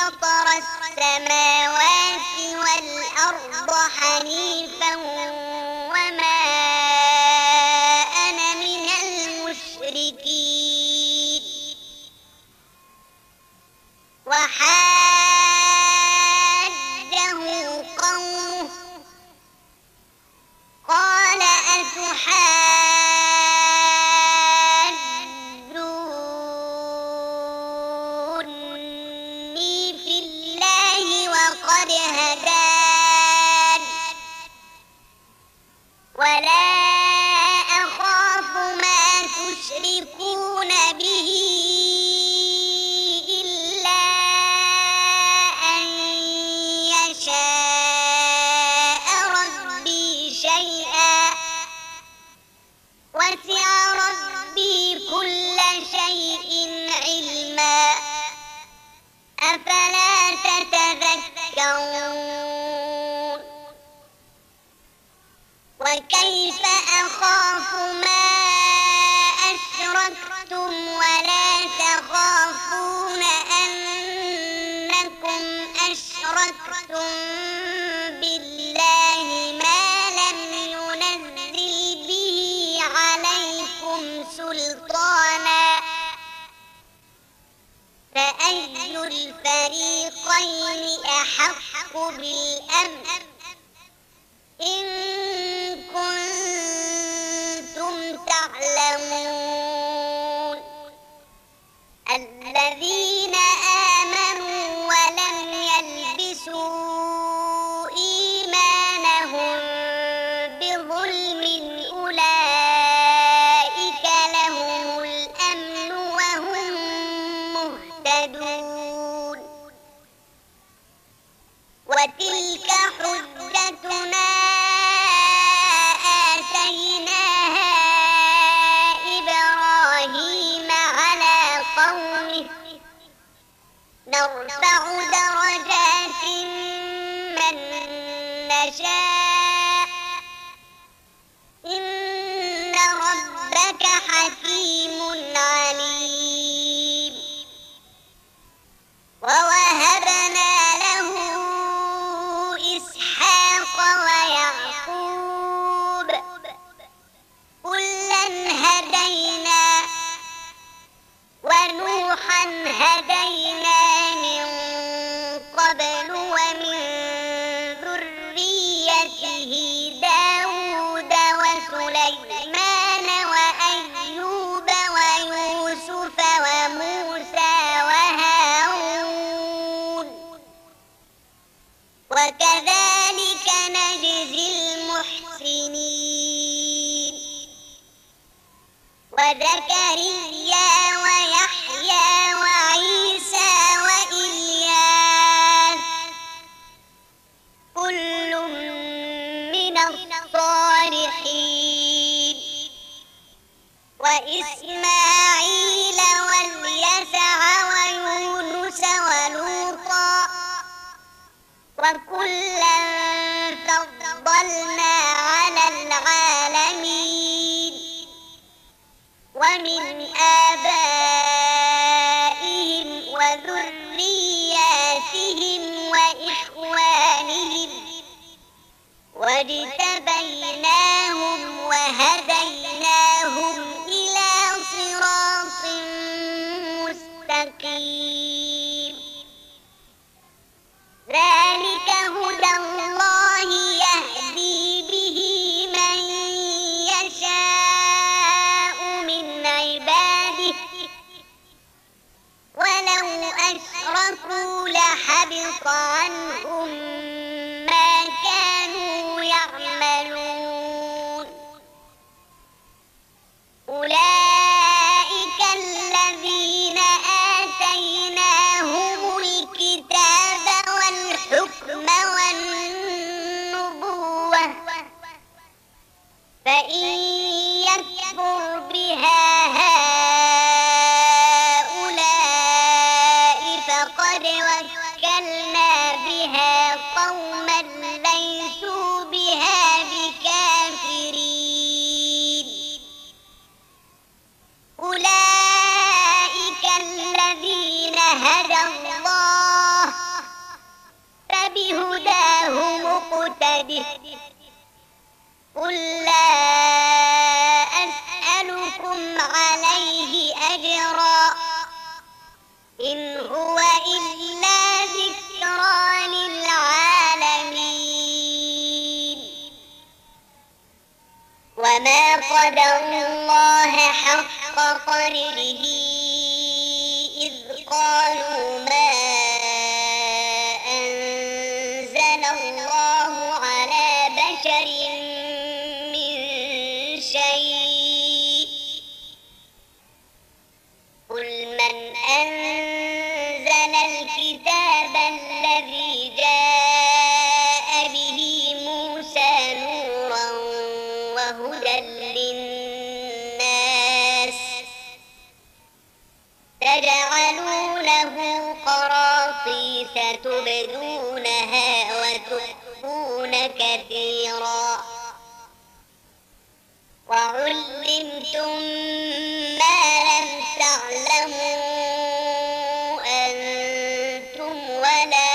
فطر السماوات والأرض حنيفا وما أنا من المشركين وحاجه قومه قال أتحاجوني في الله وقد هدان ولا أخاف ما تشركون به إلا أن يشاء ربي شيئا وسع ربي كل شيء علما أفلا تتذكرون وكيف أخاف ما أشركتم ولا تخافون أنكم أشركتم بالله ما لم ينزل به عليكم سلطانا فأي الفريقين أحق بالأمن إن كنتم تعلمون الذين آمنوا ولم يلبسوا إيمانهم بظلم أولئك لهم الأمن وهم مهتدون وتلك حجتنا آتيناها إبراهيم على قومه نرفع درجات من نشاء إن ربك حكيم عليم ووهبنا له إسحاق ويعقوب كلا هدينا ونوحا هدينا من قبل ومن ذريته داود وسليمان وأيوب ويوسف وموسى وهارون وكذلك نجزي المحسنين وزكريا ويحيى وعيسى وإلياس كل من الصالحين وإسماعيل واليسع ويونس ولوطا وكلا فضلنا على العالمين ومن آبائهم وذرياتهم وإخوانهم واجتبيناهم وهديناهم إلى صراط مستقيم ذلك هدى الله يهدي به من يشاء من عباده ولو أشركوا لحبط عنهم ما كانوا يعملون أولئك الذين آتيناهم الكتاب والحكم والنبوة فإن يكفر بها هؤلاء فقد وكلنا بها قوما ليسوا بها بكافرين أولئك الذين هدى الله عبده قل لا أسألكم عليه أجرا إن هو إلا ذكرى للعالمين وما قدروا الله حق قدره إذ قالوا ما أنزل الله على بشر من شيء قل من أنزل الكتاب الذي جاء به موسى نورا وهدى للناس تجعلونه قراطيس تبدونها وتخفون كثيرا وعلمتم ما لم تعلموا أنتم ولا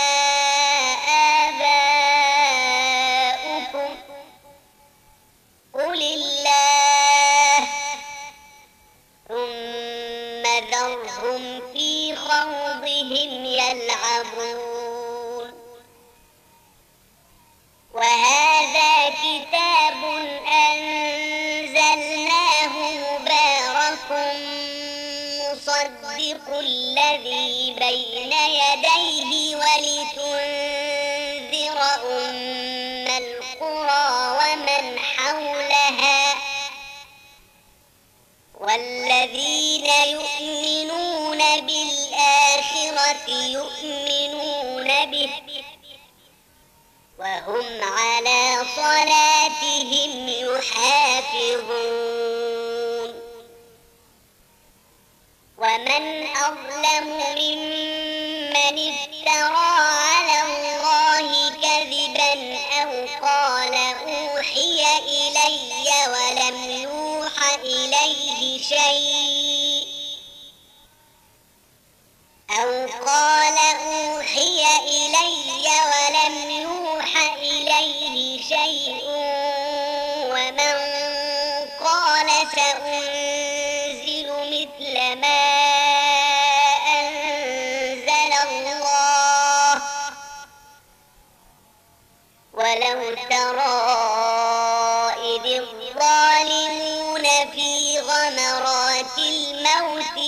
آباؤكم قل الله ثم ذرهم في خوضهم يلعبون وهذا كتاب أنزلناه مبارك مصدق الذي بين يديه ولتنذر أم القرى ومن حولها والذين يؤمنون بالآخرة يؤمنون به وهم على صلاتهم يحافظون ومن أظلم ممن افترى على الله كذبا أو قال أوحي إلي ولم يوح إليه شيء أو قال أوحي إلي ولم يوح إليه شيء ومن قال سأنزل مثل ما أنزل الله ولو ترى إذ الظالمون في غمرات الموت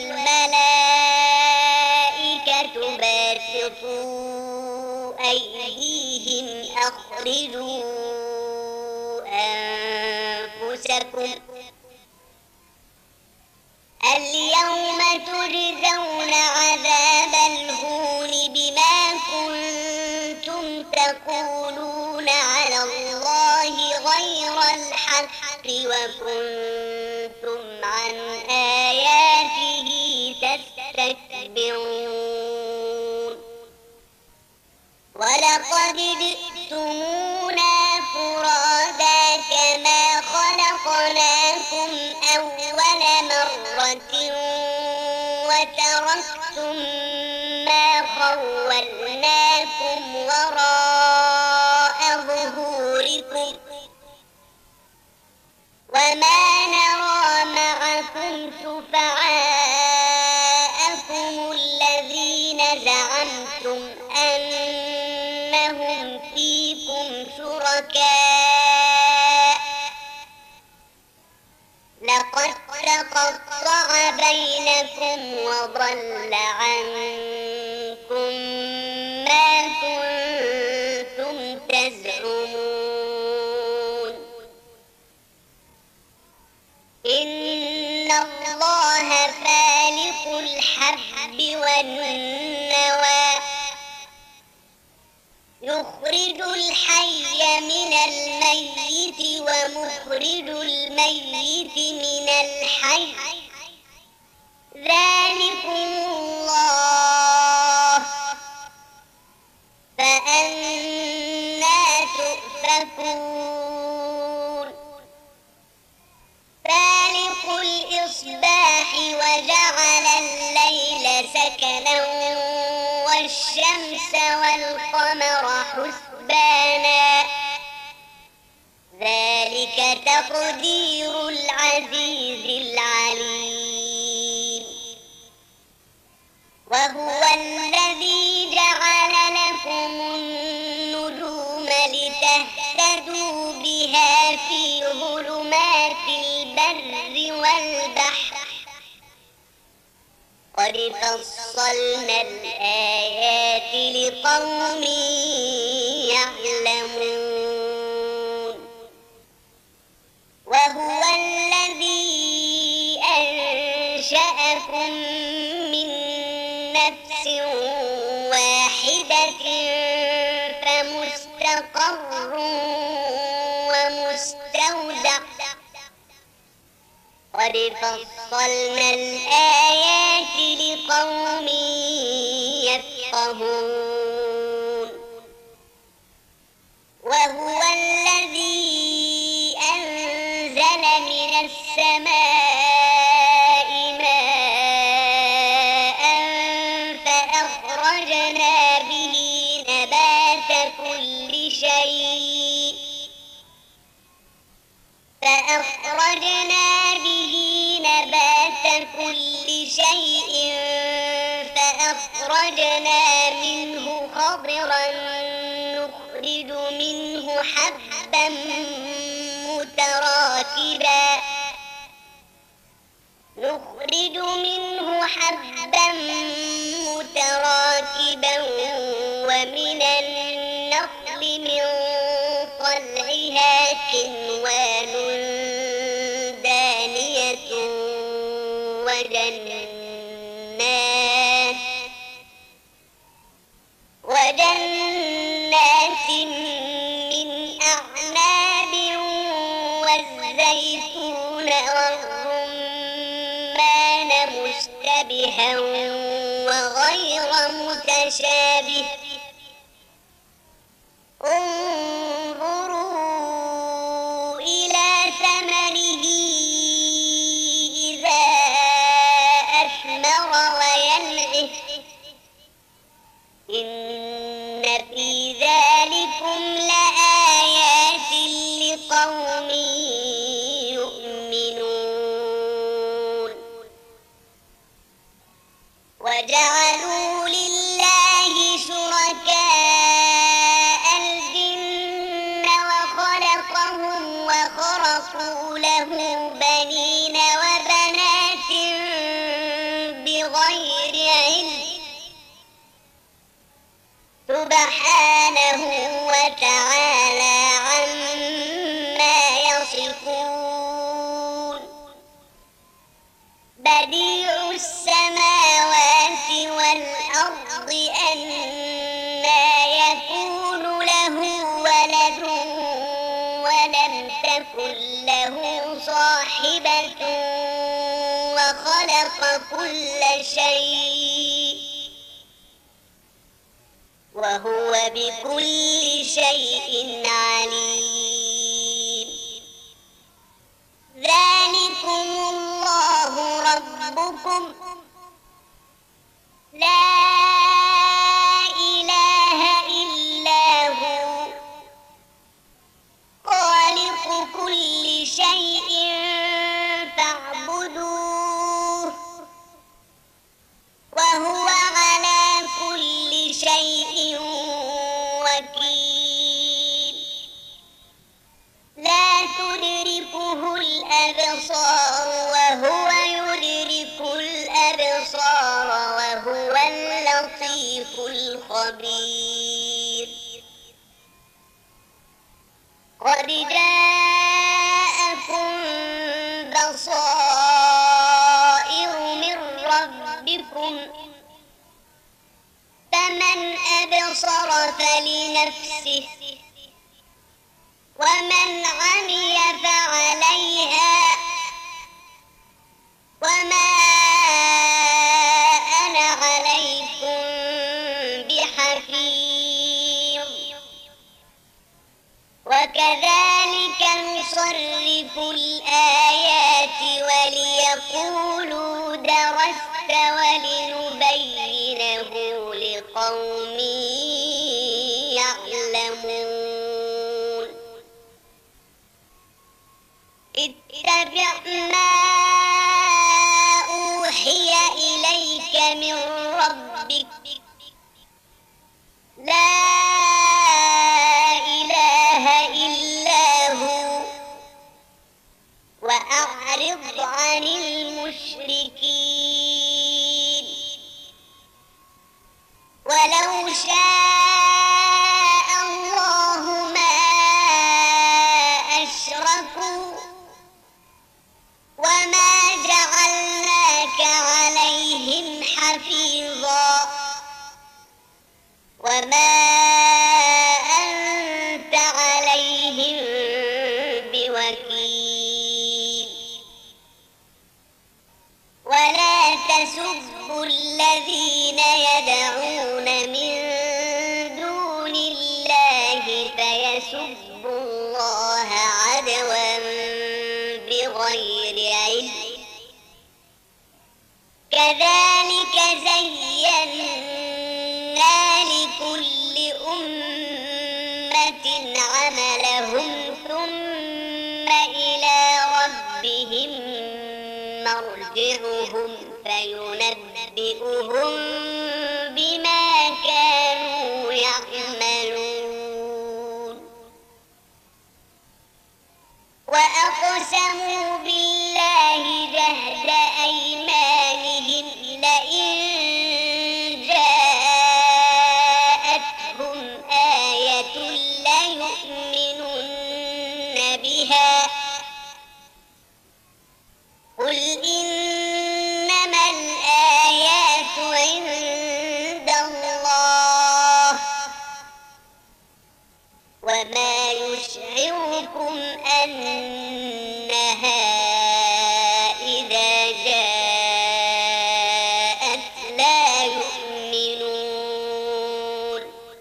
والملائكة باسطوا أيديهم أخرجوا أنفسكم اليوم تجزون عذاب الهون بما كنتم تقولون على الله غير الحق وكنتم عن آياته تستكبرون ولقد جئتمونا فرادا كما خلقناكم أول مرة وتركتم ما خولناكم وراء ظهوركم وما نرى معكم شفعاءكم الذين زعمتم أنهم فيكم شركاء لقد تقطع بينكم وضل عنكم ما كنتم تزعمون إن الله فالق الحب والنوى يخرج الحي من الميت ومخرج الميت من الحي ذلكم الله فأنى تؤفكون فالق الإصباح وجعل الليل سكنا والشمس والقمر حسبانا ذلك تقدير العزيز العليم وهو الذي جعل لكم النجوم لتهتدوا بها في ظلمات البر والبحر قد فصلنا الآيات لقوم يعلمون وهو الذي أنشأكم من نفس واحدة فمستقر ومستودع قد فصلنا الآيات لقوم يفقهون وهو الذي أنزل من السماء ماء فأخرجنا به نبات كل شيء فأخرجنا به نبات كل شيء فأخرجنا منه خضرا نخرج منه حبا متراكبا نخرج منه حبا متراكبا ومن النخل من طلعها كنوان دانية وجنات وجنات من أعناب والزيتون والرمان مشتبها وغير متشابه انظروا إلى ثمره إذا أثمر وينعه إن في ذلكم لآيات لقوم يؤمنون وجعلوا لله شركاء الجن وخلقهم وخرقوا له بنين وبنات بغير علم سبحانه وتعالى عما يصفون بديع السماوات والأرض أنى يكون له ولد ولم تكن له صاحبة وخلق كل شيء وهو بكل شيء عليم ذلكم الله ربكم لا إله إلا هو خالق كل شيء فاعبدوه وهو على كل شيء وكيل لا تدركه الأبصار وهو يدرك الأبصار وهو اللطيف الخبير قد جاءكم بصائر من ربكم فمن أبصر فلنفسه ومن عمي فعليها وما أنا عليكم بحفيظ وكذلك نصرف الآيات وليقولوا درست ولنبينه لقوم لقوم يعلمون اتبع ما أوحي إليك من ربك لا إله إلا هو وأعرض عن المشركين ولو شاء الله ما أشركوا وما جعلناك عليهم حفيظا وما أنت عليهم بوكيل ولا تسبوا الذين يدعون من دون الله فيسبوا الله عدوا بغير علم كذلك زينا لكل أمة عملهم ثم إلى ربهم مرجعهم فينبئهم بما كانوا يعملون وأقسموا بالله جهد أيمانهم لئن جاءتهم آية ليؤمنن بها قل إنما الآيات عند الله وما يشعركم أنها إذا جاءت لا يؤمنون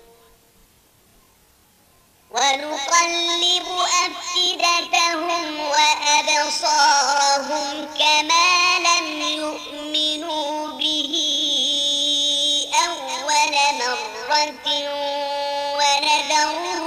ونقلب أفئدتهم وأبصارهم كما لم يؤمنوا به أول مرة ونذرهم